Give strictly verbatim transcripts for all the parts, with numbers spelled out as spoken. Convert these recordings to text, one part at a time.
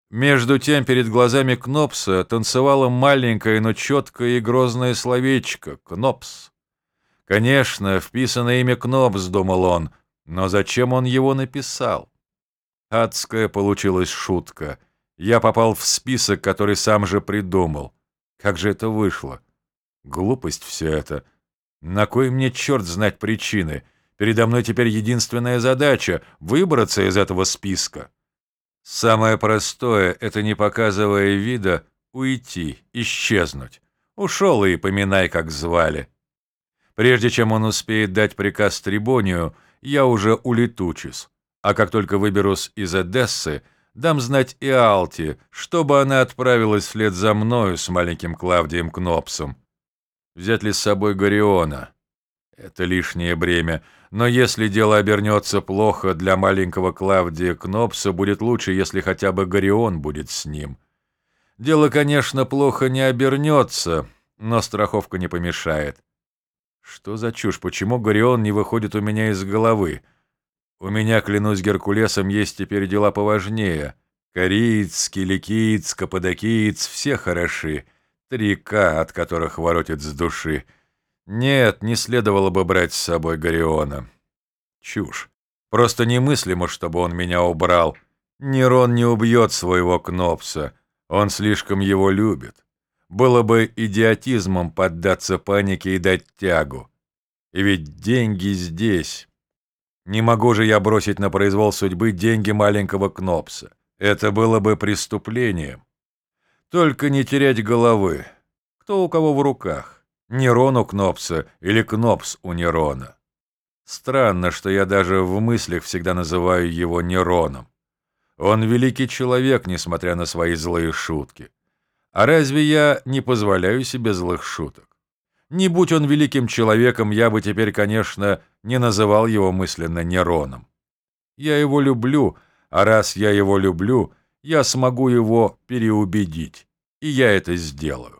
Между тем перед глазами Кнопса танцевало маленькое, но четкое и грозное словечко «Кнопс». Конечно, вписано имя Кнопс, думал он, но зачем он его написал? Адская получилась шутка. Я попал в список, который сам же придумал. Как же это вышло? Глупость все это. На кой мне черт знать причины? Передо мной теперь единственная задача — выбраться из этого списка. Самое простое — это, не показывая вида, уйти, исчезнуть. Ушел и поминай, как звали. Прежде чем он успеет дать приказ Трибонию, я уже улетучусь. А как только выберусь из Одессы, дам знать и Алте, чтобы она отправилась вслед за мною с маленьким Клавдием Кнопсом. Взять ли с собой Гориона? Это лишнее бремя. Но если дело обернется плохо, для маленького Клавдия Кнопса будет лучше, если хотя бы Горион будет с ним. Дело, конечно, плохо не обернется, но страховка не помешает. Что за чушь? Почему Горион не выходит у меня из головы? У меня, клянусь Геркулесом, есть теперь дела поважнее. Кориец, киликиец, каппадокиец — все хороши. Три К, от которых воротит с души. Нет, не следовало бы брать с собой Гориона. Чушь. Просто немыслимо, чтобы он меня убрал. Нерон не убьет своего Кнопса. Он слишком его любит. Было бы идиотизмом поддаться панике и дать тягу. И ведь деньги здесь. Не могу же я бросить на произвол судьбы деньги маленького Кнопса. Это было бы преступлением. Только не терять головы. Кто у кого в руках? Нерон у Кнопса или Кнопс у Нерона? Странно, что я даже в мыслях всегда называю его Нероном. Он великий человек, несмотря на свои злые шутки. А разве я не позволяю себе злых шуток? Не будь он великим человеком, я бы теперь, конечно, не называл его мысленно Нероном. Я его люблю, а раз я его люблю, я смогу его переубедить, и я это сделаю.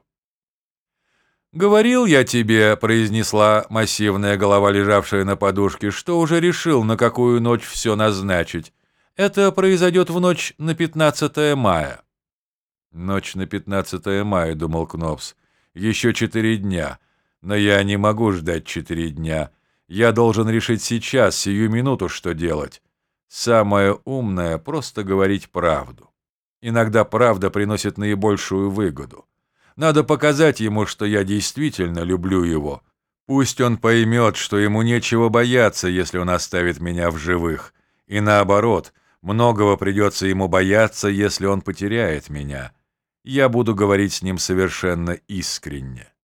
«Говорил я тебе», — произнесла массивная голова, лежавшая на подушке, «что уже решил, на какую ночь все назначить. Это произойдет в ночь на пятнадцатое мая». «Ночь на пятнадцатое мая», — думал Кнопс, — «еще четыре дня. Но я не могу ждать четыре дня. Я должен решить сейчас, сию минуту, что делать. Самое умное — просто говорить правду. Иногда правда приносит наибольшую выгоду. Надо показать ему, что я действительно люблю его. Пусть он поймет, что ему нечего бояться, если он оставит меня в живых. И наоборот, многого придется ему бояться, если он потеряет меня. Я буду говорить с ним совершенно искренне.